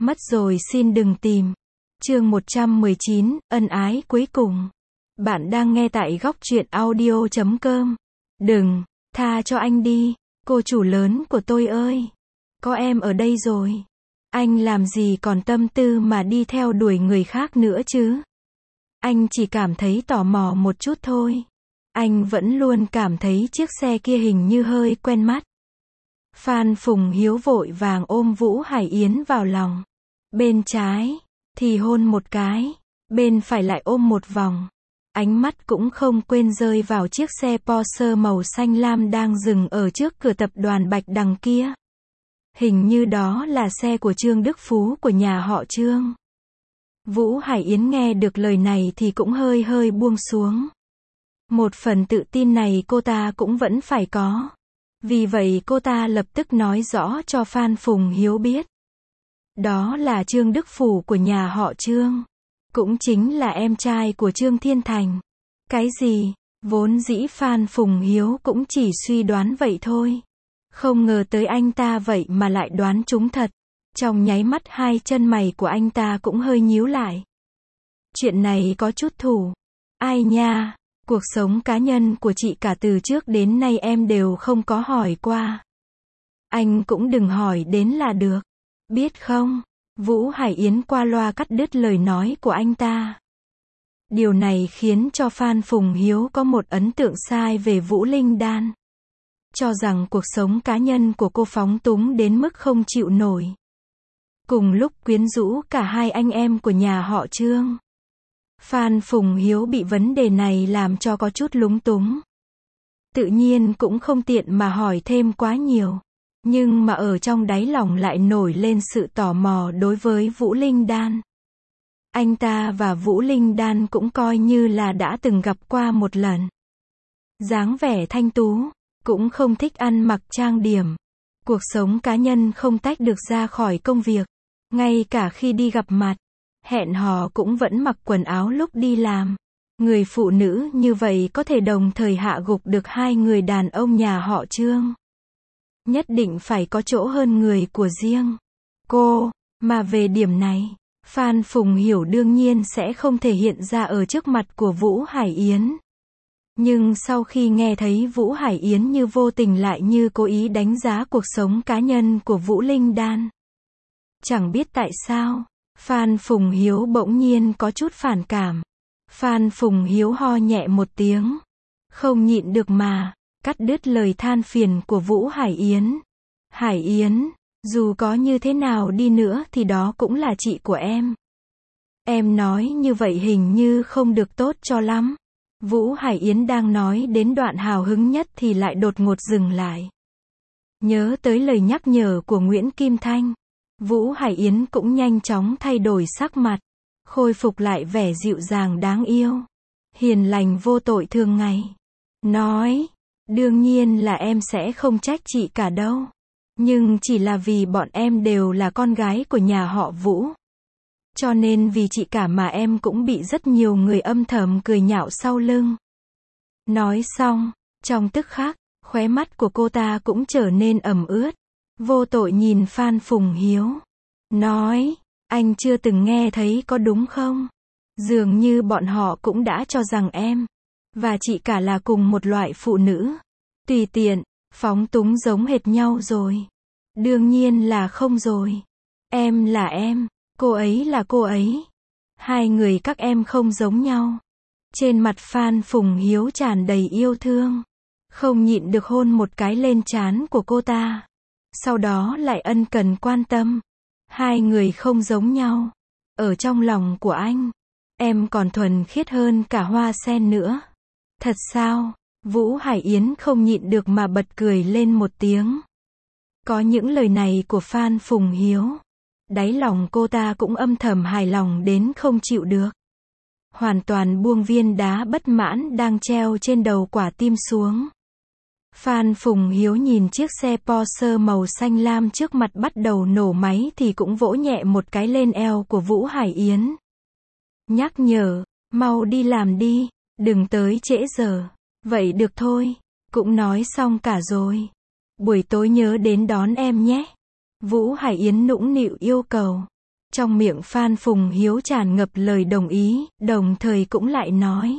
Mất rồi xin đừng tìm. Chương 119, ân ái cuối cùng. Bạn đang nghe tại góc truyện audio.com. Đừng, tha cho anh đi, cô chủ lớn của tôi ơi. Có em ở đây rồi. Anh làm gì còn tâm tư mà đi theo đuổi người khác nữa chứ? Anh chỉ cảm thấy tò mò một chút thôi. Anh vẫn luôn cảm thấy chiếc xe kia hình như hơi quen mắt. Phan Phùng Hiếu vội vàng ôm Vũ Hải Yến vào lòng. Bên trái thì hôn một cái, bên phải lại ôm một vòng. Ánh mắt cũng không quên rơi vào chiếc xe Porsche màu xanh lam đang dừng ở trước cửa tập đoàn Bạch Đằng kia. Hình như đó là xe của Trương Đức Phú của nhà họ Trương. Vũ Hải Yến nghe được lời này thì cũng hơi buông xuống. Một phần tự tin này cô ta cũng vẫn phải có. Vì vậy cô ta lập tức nói rõ cho Phan Phùng Hiếu biết. Đó là Trương Đức Phú của nhà họ Trương. Cũng chính là em trai của Trương Thiên Thành. Cái gì? Vốn dĩ Phan Phùng Hiếu cũng chỉ suy đoán vậy thôi. Không ngờ tới anh ta vậy mà lại đoán trúng thật. Trong nháy mắt hai chân mày của anh ta cũng hơi nhíu lại. Chuyện này có chút thủ. Ai nha, cuộc sống cá nhân của chị cả từ trước đến nay em đều không có hỏi qua. Anh cũng đừng hỏi đến là được. Biết không? Vũ Hải Yến qua loa cắt đứt lời nói của anh ta. Điều này khiến cho Phan Phùng Hiếu có một ấn tượng sai về Vũ Linh Đan. Cho rằng cuộc sống cá nhân của cô phóng túng đến mức không chịu nổi. Cùng lúc quyến rũ cả hai anh em của nhà họ Trương. Phan Phùng Hiếu bị vấn đề này làm cho có chút lúng túng. Tự nhiên cũng không tiện mà hỏi thêm quá nhiều. Nhưng mà ở trong đáy lòng lại nổi lên sự tò mò đối với Vũ Linh Đan. Anh ta và Vũ Linh Đan cũng coi như là đã từng gặp qua một lần. Dáng vẻ thanh tú, cũng không thích ăn mặc trang điểm. Cuộc sống cá nhân không tách được ra khỏi công việc. Ngay cả khi đi gặp mặt, hẹn hò cũng vẫn mặc quần áo lúc đi làm. Người phụ nữ như vậy có thể đồng thời hạ gục được hai người đàn ông nhà họ Trương. Nhất định phải có chỗ hơn người của riêng cô, mà về điểm này, Phan Phùng Hiểu đương nhiên sẽ không thể hiện ra ở trước mặt của Vũ Hải Yến. Nhưng sau khi nghe thấy Vũ Hải Yến như vô tình lại như cố ý đánh giá cuộc sống cá nhân của Vũ Linh Đan. Chẳng biết tại sao, Phan Phùng Hiếu bỗng nhiên có chút phản cảm. Phan Phùng Hiếu ho nhẹ một tiếng. Không nhịn được mà, cắt đứt lời than phiền của Vũ Hải Yến. Hải Yến, dù có như thế nào đi nữa thì đó cũng là chị của em. Em nói như vậy hình như không được tốt cho lắm. Vũ Hải Yến đang nói đến đoạn hào hứng nhất thì lại đột ngột dừng lại. Nhớ tới lời nhắc nhở của Nguyễn Kim Thanh. Vũ Hải Yến cũng nhanh chóng thay đổi sắc mặt. Khôi phục lại vẻ dịu dàng đáng yêu. Hiền lành vô tội thường ngày. Nói, đương nhiên là em sẽ không trách chị cả đâu. Nhưng chỉ là vì bọn em đều là con gái của nhà họ Vũ. Cho nên vì chị cả mà em cũng bị rất nhiều người âm thầm cười nhạo sau lưng. Nói xong, trong tức khắc, khóe mắt của cô ta cũng trở nên ẩm ướt. Vô tội nhìn Phan Phùng Hiếu. Nói, anh chưa từng nghe thấy có đúng không? Dường như bọn họ cũng đã cho rằng em và chị cả là cùng một loại phụ nữ. Tùy tiện, phóng túng giống hệt nhau rồi. Đương nhiên là không rồi. Em là em, cô ấy là cô ấy. Hai người các em không giống nhau. Trên mặt Phan Phùng Hiếu tràn đầy yêu thương. Không nhịn được hôn một cái lên trán của cô ta. Sau đó lại ân cần quan tâm. Hai người không giống nhau. Ở trong lòng của anh, em còn thuần khiết hơn cả hoa sen nữa. Thật sao? Vũ Hải Yến không nhịn được mà bật cười lên một tiếng. Có những lời này của Phan Phùng Hiếu. Đáy lòng cô ta cũng âm thầm hài lòng đến không chịu được. Hoàn toàn buông viên đá bất mãn đang treo trên đầu quả tim xuống. Phan Phùng Hiếu nhìn chiếc xe Porsche màu xanh lam trước mặt bắt đầu nổ máy thì cũng vỗ nhẹ một cái lên eo của Vũ Hải Yến. Nhắc nhở, mau đi làm đi, đừng tới trễ giờ. Vậy được thôi, cũng nói xong cả rồi. Buổi tối nhớ đến đón em nhé. Vũ Hải Yến nũng nịu yêu cầu. Trong miệng Phan Phùng Hiếu tràn ngập lời đồng ý, đồng thời cũng lại nói.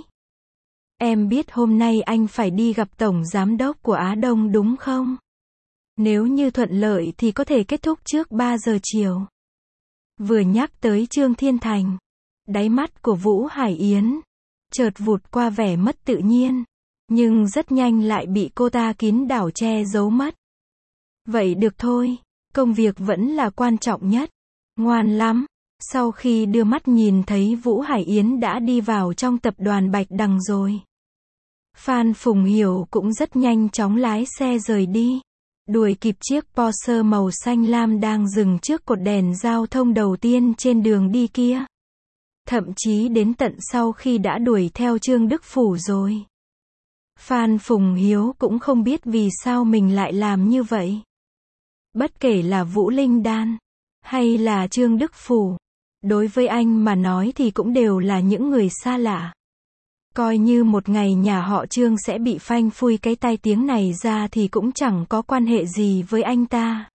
Em biết hôm nay anh phải đi gặp Tổng Giám đốc của Á Đông đúng không? Nếu như thuận lợi thì có thể kết thúc trước 3 giờ chiều. Vừa nhắc tới Trương Thiên Thành, đáy mắt của Vũ Hải Yến chợt vụt qua vẻ mất tự nhiên, nhưng rất nhanh lại bị cô ta kín đảo che giấu mất. Vậy được thôi, công việc vẫn là quan trọng nhất. Ngoan lắm. Sau khi đưa mắt nhìn thấy Vũ Hải Yến đã đi vào trong tập đoàn Bạch Đằng rồi, Phan Phùng Hiểu cũng rất nhanh chóng lái xe rời đi, đuổi kịp chiếc Porsche màu xanh lam đang dừng trước cột đèn giao thông đầu tiên trên đường đi kia. Thậm chí đến tận sau khi đã đuổi theo Trương Đức Phủ rồi, Phan Phùng Hiếu cũng không biết vì sao mình lại làm như vậy. Bất kể là Vũ Linh Đan hay là Trương Đức Phủ, đối với anh mà nói thì cũng đều là những người xa lạ. Coi như một ngày nhà họ Trương sẽ bị phanh phui cái tai tiếng này ra thì cũng chẳng có quan hệ gì với anh ta.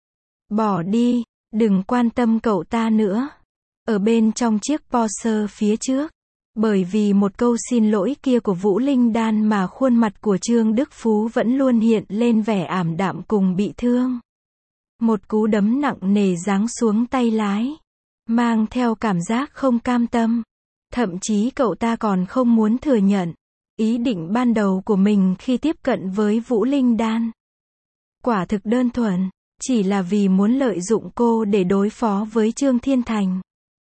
Bỏ đi, đừng quan tâm cậu ta nữa. Ở bên trong chiếc Porsche phía trước, bởi vì một câu xin lỗi kia của Vũ Linh Đan mà khuôn mặt của Trương Đức Phú vẫn luôn hiện lên vẻ ảm đạm cùng bị thương. Một cú đấm nặng nề giáng xuống tay lái, mang theo cảm giác không cam tâm. Thậm chí cậu ta còn không muốn thừa nhận ý định ban đầu của mình khi tiếp cận với Vũ Linh Đan. Quả thực đơn thuần, chỉ là vì muốn lợi dụng cô để đối phó với Trương Thiên Thành.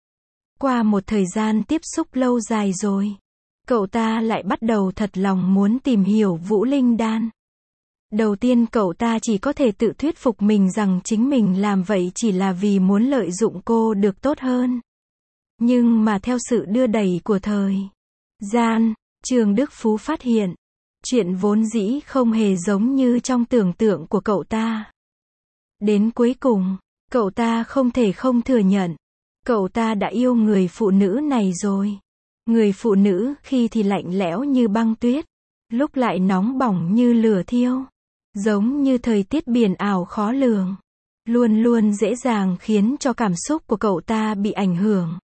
Qua một thời gian tiếp xúc lâu dài rồi, cậu ta lại bắt đầu thật lòng muốn tìm hiểu Vũ Linh Đan. Đầu tiên cậu ta chỉ có thể tự thuyết phục mình rằng chính mình làm vậy chỉ là vì muốn lợi dụng cô được tốt hơn. Nhưng mà theo sự đưa đẩy của thời gian, Trương Đức Phú phát hiện, chuyện vốn dĩ không hề giống như trong tưởng tượng của cậu ta. Đến cuối cùng, cậu ta không thể không thừa nhận, cậu ta đã yêu người phụ nữ này rồi. Người phụ nữ khi thì lạnh lẽo như băng tuyết, lúc lại nóng bỏng như lửa thiêu, giống như thời tiết biển ảo khó lường, luôn luôn dễ dàng khiến cho cảm xúc của cậu ta bị ảnh hưởng.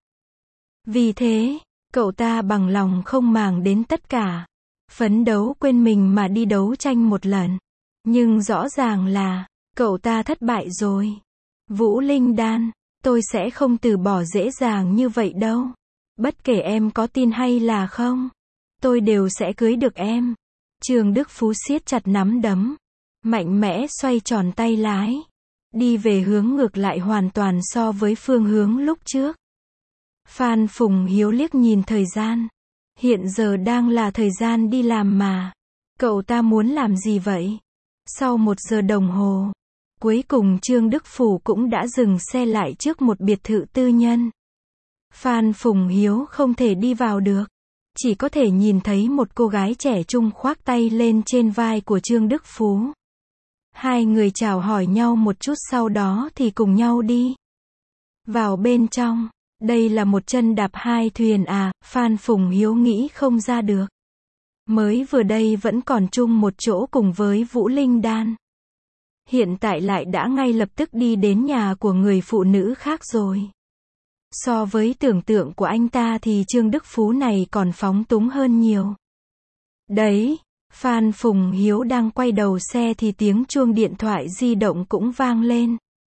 Vì thế, cậu ta bằng lòng không màng đến tất cả, phấn đấu quên mình mà đi đấu tranh một lần. Nhưng rõ ràng là, cậu ta thất bại rồi. Vũ Linh Đan, tôi sẽ không từ bỏ dễ dàng như vậy đâu. Bất kể em có tin hay là không, tôi đều sẽ cưới được em. Trương Đức Phú siết chặt nắm đấm, mạnh mẽ xoay tròn tay lái, đi về hướng ngược lại hoàn toàn so với phương hướng lúc trước. Phan Phùng Hiếu liếc nhìn thời gian. Hiện giờ đang là thời gian đi làm mà. Cậu ta muốn làm gì vậy? Sau 1 giờ đồng hồ, cuối cùng Trương Đức Phủ cũng đã dừng xe lại trước một biệt thự tư nhân. Phan Phùng Hiếu không thể đi vào được, chỉ có thể nhìn thấy một cô gái trẻ trung khoác tay lên trên vai của Trương Đức Phú. Hai người chào hỏi nhau một chút sau đó thì cùng nhau đi vào bên trong. Đây là một chân đạp 2 thuyền à, Phan Phùng Hiếu nghĩ không ra được. Mới vừa đây vẫn còn chung một chỗ cùng với Vũ Linh Đan. Hiện tại lại đã ngay lập tức đi đến nhà của người phụ nữ khác rồi. So với tưởng tượng của anh ta thì Trương Đức Phú này còn phóng túng hơn nhiều. Đấy, Phan Phùng Hiếu đang quay đầu xe thì tiếng chuông điện thoại di động cũng vang lên.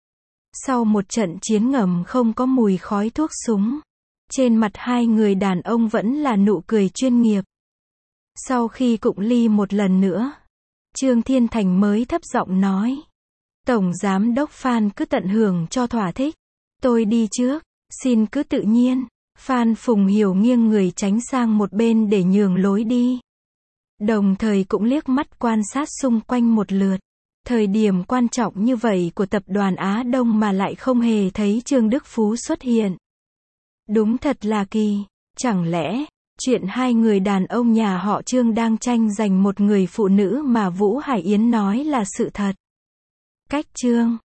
Sau một trận chiến ngầm không có mùi khói thuốc súng, trên mặt hai người đàn ông vẫn là nụ cười chuyên nghiệp. Sau khi cụng ly một lần nữa, Trương Thiên Thành mới thấp giọng nói. Tổng Giám đốc Phan cứ tận hưởng cho thỏa thích. Tôi đi trước, xin cứ tự nhiên. Phan Phùng Hiểu nghiêng người tránh sang một bên để nhường lối đi. Đồng thời cũng liếc mắt quan sát xung quanh một lượt. Thời điểm quan trọng như vậy của tập đoàn Á Đông mà lại không hề thấy Trương Đức Phú xuất hiện. Đúng thật là kỳ. Chẳng lẽ, chuyện hai người đàn ông nhà họ Trương đang tranh giành một người phụ nữ mà Vũ Hải Yến nói là sự thật? Cách Trương